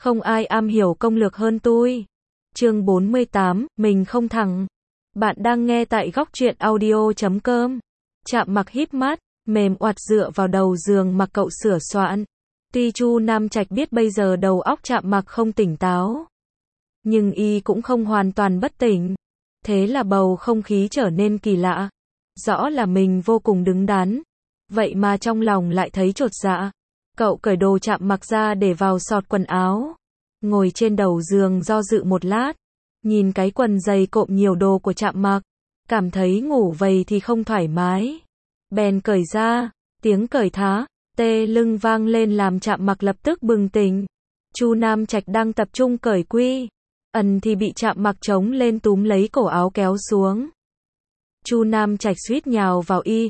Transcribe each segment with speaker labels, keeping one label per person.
Speaker 1: Không ai am hiểu công lược hơn tôi. Chương 48, mình không thẳng. Bạn đang nghe tại góc truyện audio.com. Chạm Mặc híp mắt, mềm oặt dựa vào đầu giường mặc cậu sửa soạn. Tuy Chu Nam Trạch biết bây giờ đầu óc Chạm Mặc không tỉnh táo, nhưng y cũng không hoàn toàn bất tỉnh. Thế là bầu không khí trở nên kỳ lạ. Rõ là mình vô cùng đứng đắn, vậy mà trong lòng lại thấy chột dạ. Cậu cởi đồ Chạm Mặc ra để vào xọt quần áo, ngồi trên đầu giường do dự một lát, nhìn cái quần dày cộm nhiều đồ của Chạm Mặc, cảm thấy ngủ vậy thì không thoải mái. Bèn cởi ra, tiếng cởi thá, tê lưng vang lên làm Chạm Mặc lập tức bừng tỉnh. Chu Nam Trạch đang tập trung cởi quy ẩn thì bị Chạm Mặc chống lên túm lấy cổ áo kéo xuống. Chu Nam Trạch suýt nhào vào y,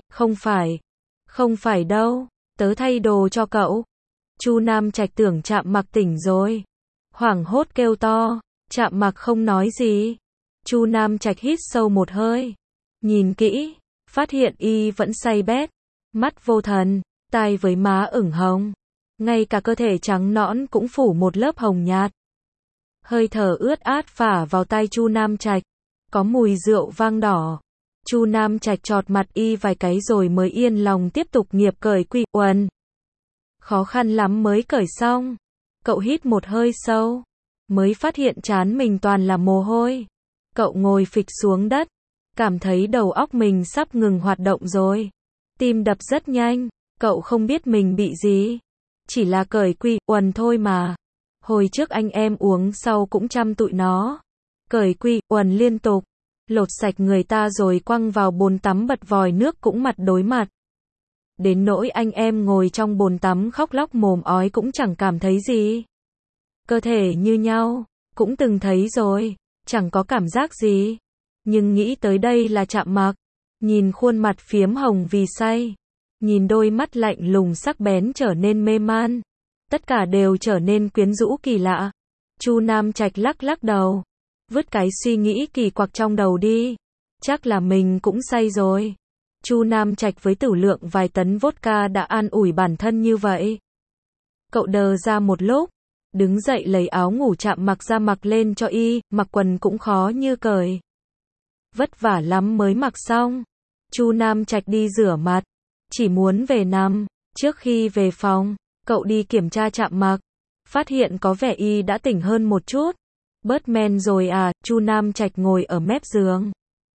Speaker 1: không phải đâu, tớ thay đồ cho cậu. Chu Nam Trạch tưởng Chạm Mặc tỉnh rồi, hoảng hốt kêu to. Chạm Mặc không nói gì. Chu Nam Trạch hít sâu một hơi, nhìn kỹ, phát hiện y vẫn say bét, mắt vô thần, tai với má ửng hồng, ngay cả cơ thể trắng nõn cũng phủ một lớp hồng nhạt. Hơi thở ướt át phả vào tai Chu Nam Trạch, có mùi rượu vang đỏ. Chu Nam Trạch chọt mặt y vài cái rồi mới yên lòng tiếp tục nghiệp cởi quy quần. Khó khăn lắm mới cởi xong. Cậu hít một hơi sâu, mới phát hiện trán mình toàn là mồ hôi. Cậu ngồi phịch xuống đất, cảm thấy đầu óc mình sắp ngừng hoạt động rồi. Tim đập rất nhanh, cậu không biết mình bị gì. Chỉ là cởi quy quần thôi mà. Hồi trước anh em uống sau cũng chăm tụi nó. Cởi quy quần liên tục, lột sạch người ta rồi quăng vào bồn tắm bật vòi nước cũng mặt đối mặt. Đến nỗi anh em ngồi trong bồn tắm khóc lóc mồm ói cũng chẳng cảm thấy gì. Cơ thể như nhau, cũng từng thấy rồi, chẳng có cảm giác gì. Nhưng nghĩ tới đây là Chạm Mặc, nhìn khuôn mặt phiếm hồng vì say, nhìn đôi mắt lạnh lùng sắc bén trở nên mê man, tất cả đều trở nên quyến rũ kỳ lạ. Chu Nam Trạch lắc lắc đầu, vứt cái suy nghĩ kỳ quặc trong đầu đi, chắc là mình cũng say rồi. Chu Nam Trạch với tử lượng vài tấn vodka đã an ủi bản thân như vậy. Cậu đờ ra một lúc, đứng dậy lấy áo ngủ Chạm Mặc ra mặc lên cho y, mặc quần cũng khó như cởi. Vất vả lắm mới mặc xong. Chu Nam Trạch đi rửa mặt, chỉ muốn về nằm. Trước khi về phòng, cậu đi kiểm tra Chạm Mặc, phát hiện có vẻ y đã tỉnh hơn một chút. Bớt men rồi à? Chu Nam Trạch ngồi ở mép giường,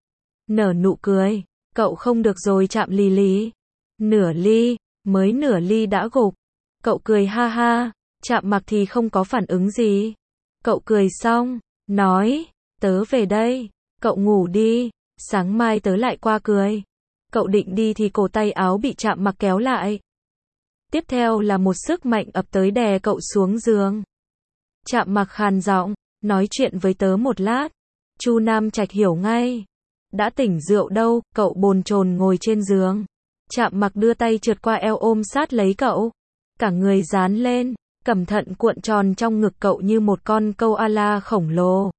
Speaker 1: nở nụ cười. Cậu không được rồi Chạm Lý. Nửa ly, mới nửa ly đã gục. Cậu cười ha ha. Chạm Mặc thì không có phản ứng gì. Cậu cười xong, nói, tớ về đây, cậu ngủ đi, sáng mai tớ lại qua cười. Cậu định đi thì cổ tay áo bị Chạm Mặc kéo lại. Tiếp theo là một sức mạnh ập tới đè cậu xuống giường. Chạm Mặc khàn giọng, nói chuyện với tớ một lát. Chu Nam Trạch hiểu ngay. Đã tỉnh rượu đâu, cậu bồn chồn ngồi trên giường. Chạm Mặc đưa tay trượt qua eo ôm sát lấy cậu. Cả người dán lên, cẩn thận cuộn tròn trong ngực cậu như một con koala khổng lồ.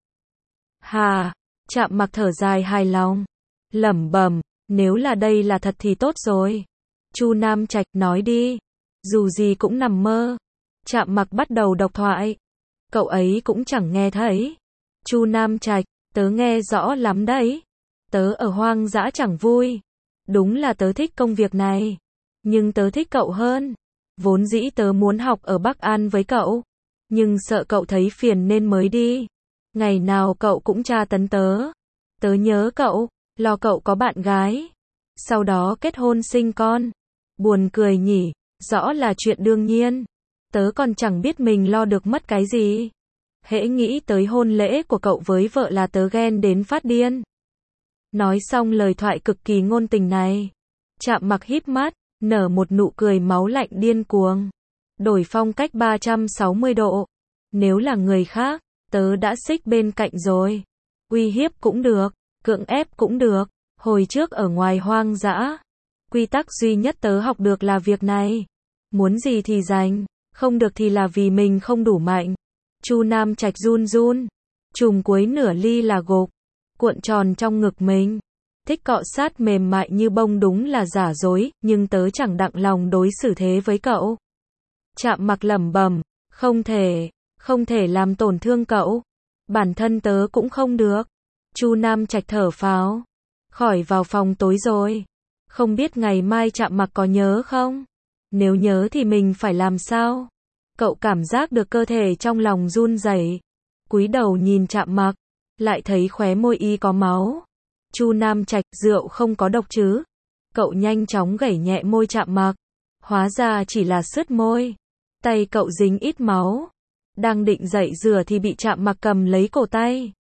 Speaker 1: Hà, Chạm Mặc thở dài hài lòng, lẩm bẩm, nếu là đây là thật thì tốt rồi. Chu Nam Trạch nói đi, dù gì cũng nằm mơ. Chạm Mặc bắt đầu độc thoại. Cậu ấy cũng chẳng nghe thấy. Chu Nam Trạch, tớ nghe rõ lắm đấy. Tớ ở hoang dã chẳng vui. Đúng là tớ thích công việc này, nhưng tớ thích cậu hơn. Vốn dĩ tớ muốn học ở Bắc An với cậu, nhưng sợ cậu thấy phiền nên mới đi. Ngày nào cậu cũng tra tấn tớ. Tớ nhớ cậu, lo cậu có bạn gái, sau đó kết hôn sinh con. Buồn cười nhỉ, rõ là chuyện đương nhiên. Tớ còn chẳng biết mình lo được mất cái gì. Hễ nghĩ tới hôn lễ của cậu với vợ là tớ ghen đến phát điên. Nói xong lời thoại cực kỳ ngôn tình này, Chạm Mặc híp mắt, nở một nụ cười máu lạnh điên cuồng. Đổi phong cách 360 độ. Nếu là người khác, tớ đã xích bên cạnh rồi. Uy hiếp cũng được, cưỡng ép cũng được. Hồi trước ở ngoài hoang dã, quy tắc duy nhất tớ học được là việc này. Muốn gì thì giành, không được thì là vì mình không đủ mạnh. Chu Nam Trạch run run, chùm cuối nửa ly là gục, cuộn tròn trong ngực mình. Thích cọ sát mềm mại như bông đúng là giả dối, nhưng tớ chẳng đặng lòng đối xử thế với cậu. Chạm Mặc lẩm bẩm, không thể làm tổn thương cậu. Bản thân tớ cũng không được. Chu Nam Trạch thở phào. Khỏi vào phòng tối rồi. Không biết ngày mai Trạm Mặc có nhớ không? Nếu nhớ thì mình phải làm sao? Cậu cảm giác được cơ thể trong lòng run rẩy. Cúi đầu nhìn Trạm Mặc, lại thấy khóe môi y có máu. Chu Nam Trạch, rượu không có độc chứ? Cậu nhanh chóng gẩy nhẹ môi Trạm Mặc. Hóa ra chỉ là sứt môi. Tay cậu dính ít máu. Đang định dậy rửa thì bị Trạm Mặc cầm lấy cổ tay.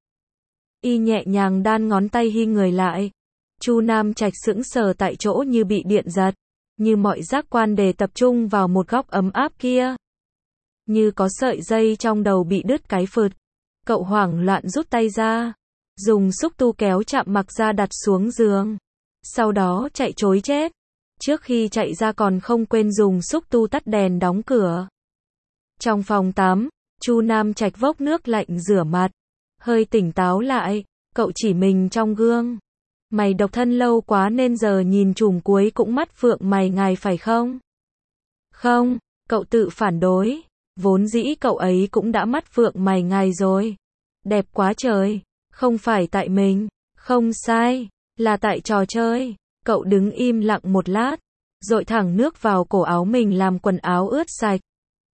Speaker 1: Y nhẹ nhàng đan ngón tay hi người lại. Chu Nam Trạch sững sờ tại chỗ như bị điện giật. Như mọi giác quan đều tập trung vào một góc ấm áp kia. Như có sợi dây trong đầu bị đứt cái phượt. Cậu hoảng loạn rút tay ra. Dùng xúc tu kéo Trạm Mặc ra đặt xuống giường. Sau đó chạy trối chết. Trước khi chạy ra còn không quên dùng xúc tu tắt đèn đóng cửa. Trong phòng tắm, Chu Nam Trạch vốc nước lạnh rửa mặt. Hơi tỉnh táo lại, cậu chỉ mình trong gương. Mày độc thân lâu quá nên giờ nhìn chùm cuối cũng mắt phượng mày ngài phải không? Không, cậu tự phản đối. Vốn dĩ cậu ấy cũng đã mắt phượng mày ngài rồi. Đẹp quá trời. Không phải tại mình. Không sai. Là tại trò chơi. Cậu đứng im lặng một lát. Dội thẳng nước vào cổ áo mình làm quần áo ướt sạch.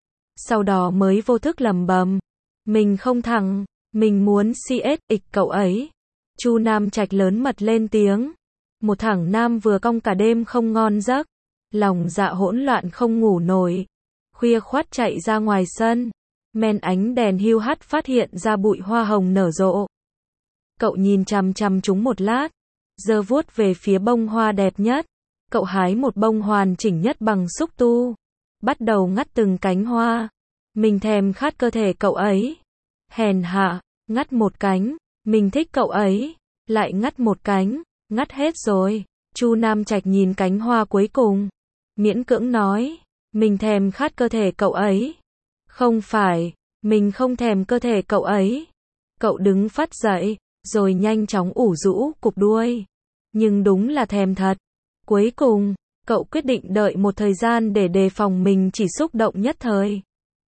Speaker 1: Sau đó mới vô thức lầm bầm. Mình không thẳng. Mình muốn CSX cậu ấy. Chu Nam Trạch lớn mật lên tiếng. Một thằng nam vừa cong cả đêm không ngon giấc. Lòng dạ hỗn loạn không ngủ nổi. Khuya khoắt chạy ra ngoài sân. Men ánh đèn hiu hắt phát hiện ra bụi hoa hồng nở rộ. Cậu nhìn chằm chằm chúng một lát. Giơ vuốt về phía bông hoa đẹp nhất. Cậu hái một bông hoàn chỉnh nhất bằng xúc tu. Bắt đầu ngắt từng cánh hoa. Mình thèm khát cơ thể cậu ấy. Hèn hạ, ngắt một cánh. Mình thích cậu ấy. Lại ngắt một cánh. Ngắt hết rồi. Chu Nam Trạch nhìn cánh hoa cuối cùng. Miễn cưỡng nói. Mình thèm khát cơ thể cậu ấy. Không phải. Mình không thèm cơ thể cậu ấy. Cậu đứng phắt dậy. Rồi nhanh chóng ủ rũ cục đuôi. Nhưng đúng là thèm thật. Cuối cùng, cậu quyết định đợi một thời gian để đề phòng mình chỉ xúc động nhất thời.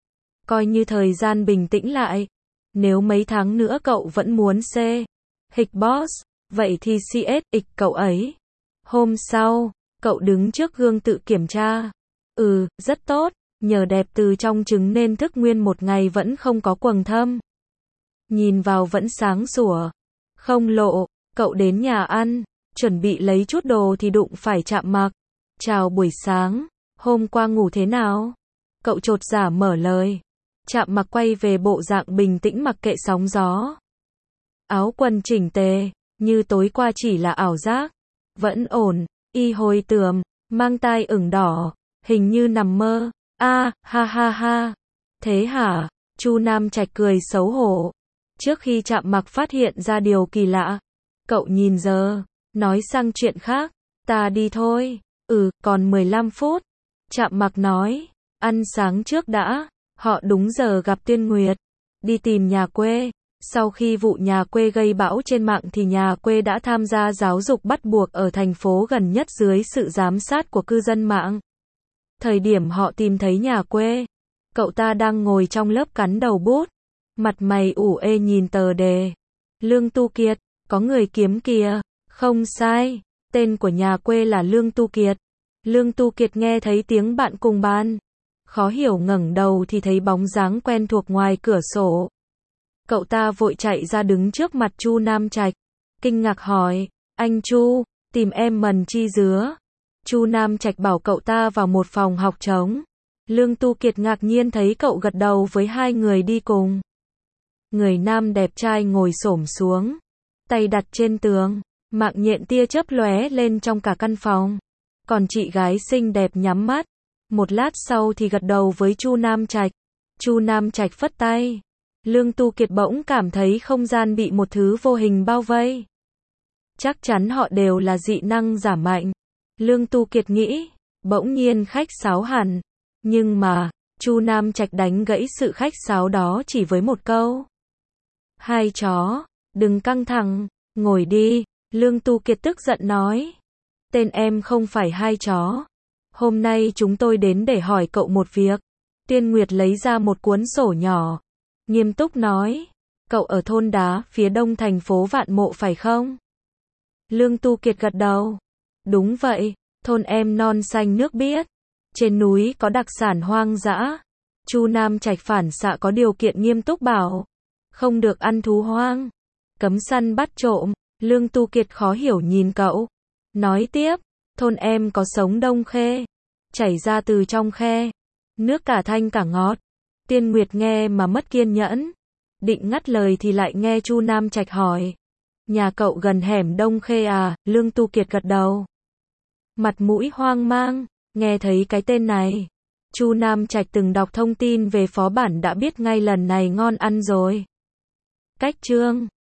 Speaker 1: Coi như thời gian bình tĩnh lại. Nếu mấy tháng nữa cậu vẫn muốn hịch boss, vậy thì CSX cậu ấy. Hôm sau, cậu đứng trước gương tự kiểm tra. Rất tốt, nhờ đẹp từ trong trứng nên thức nguyên một ngày vẫn không có quầng thâm. Nhìn vào vẫn sáng sủa. Không lộ, cậu đến nhà ăn, chuẩn bị lấy chút đồ thì đụng phải Trạm Mặc. Chào buổi sáng, hôm qua ngủ thế nào? Cậu chột dạ mở lời. Trạm Mặc quay về bộ dạng bình tĩnh mặc kệ sóng gió. Áo quần chỉnh tề, như tối qua chỉ là ảo giác. Vẫn ổn, y hồi tườm, mang tai ửng đỏ, hình như nằm mơ. Ha ha ha. Thế hả? Chu Nam Trạch cười xấu hổ. Trước khi Trạm Mặc phát hiện ra điều kỳ lạ, cậu nhìn giờ, nói sang chuyện khác. Ta đi thôi. Còn 15 phút. Trạm Mặc nói. Ăn sáng trước đã. Họ đúng giờ gặp Tiên Nguyệt. Đi tìm nhà quê. Sau khi vụ nhà quê gây bão trên mạng thì nhà quê đã tham gia giáo dục bắt buộc ở thành phố gần nhất dưới sự giám sát của cư dân mạng. Thời điểm họ tìm thấy nhà quê, cậu ta đang ngồi trong lớp cắn đầu bút. Mặt mày ủ ê nhìn tờ đề. Lương Tu Kiệt, có người kiếm kìa. Không sai, tên của nhà quê là Lương Tu Kiệt. Lương Tu Kiệt nghe thấy tiếng bạn cùng bàn. Khó hiểu ngẩng đầu thì thấy bóng dáng quen thuộc ngoài cửa sổ. Cậu ta vội chạy ra đứng trước mặt Chu Nam Trạch. Kinh ngạc hỏi, anh Chu, tìm em mần chi dứa. Chu Nam Trạch bảo cậu ta vào một phòng học trống. Lương Tu Kiệt ngạc nhiên thấy cậu gật đầu với hai người đi cùng. Người nam đẹp trai ngồi xổm xuống, tay đặt trên tường, mạng nhện tia chớp lóe lên trong cả căn phòng. Còn chị gái xinh đẹp nhắm mắt. Một lát sau thì gật đầu với Chu Nam Trạch. Chu Nam Trạch phất tay. Lương Tu Kiệt bỗng cảm thấy không gian bị một thứ vô hình bao vây. Chắc chắn họ đều là dị năng giả mạnh. Lương Tu Kiệt nghĩ. Bỗng nhiên khách sáo hẳn. Nhưng mà, Chu Nam Trạch đánh gãy sự khách sáo đó chỉ với một câu. Hai chó, đừng căng thẳng, ngồi đi. Lương Tu Kiệt tức giận nói. Tên em không phải hai chó. Hôm nay chúng tôi đến để hỏi cậu một việc. Tiên Nguyệt lấy ra một cuốn sổ nhỏ. nghiêm túc nói. Cậu ở thôn đá phía đông thành phố Vạn Mộ phải không? Lương Tu Kiệt gật đầu. Đúng vậy, thôn em non xanh nước biếc. Trên núi có đặc sản hoang dã. Chu Nam Trạch phản xạ có điều kiện nghiêm túc bảo. Không được ăn thú hoang. Cấm săn bắt trộm. Lương Tu Kiệt khó hiểu nhìn cậu. Nói tiếp, thôn em có sống đông khê. Chảy ra từ trong khe. Nước cả thanh cả ngọt. Tiên Nguyệt nghe mà mất kiên nhẫn. Định ngắt lời thì lại nghe Chu Nam Trạch hỏi. Nhà cậu gần hẻm Đông Khê à? Lương Tu Kiệt gật đầu. Mặt mũi hoang mang, nghe thấy cái tên này. Chu Nam Trạch từng đọc thông tin về phó bản đã biết ngay lần này ngon ăn rồi. Cách chương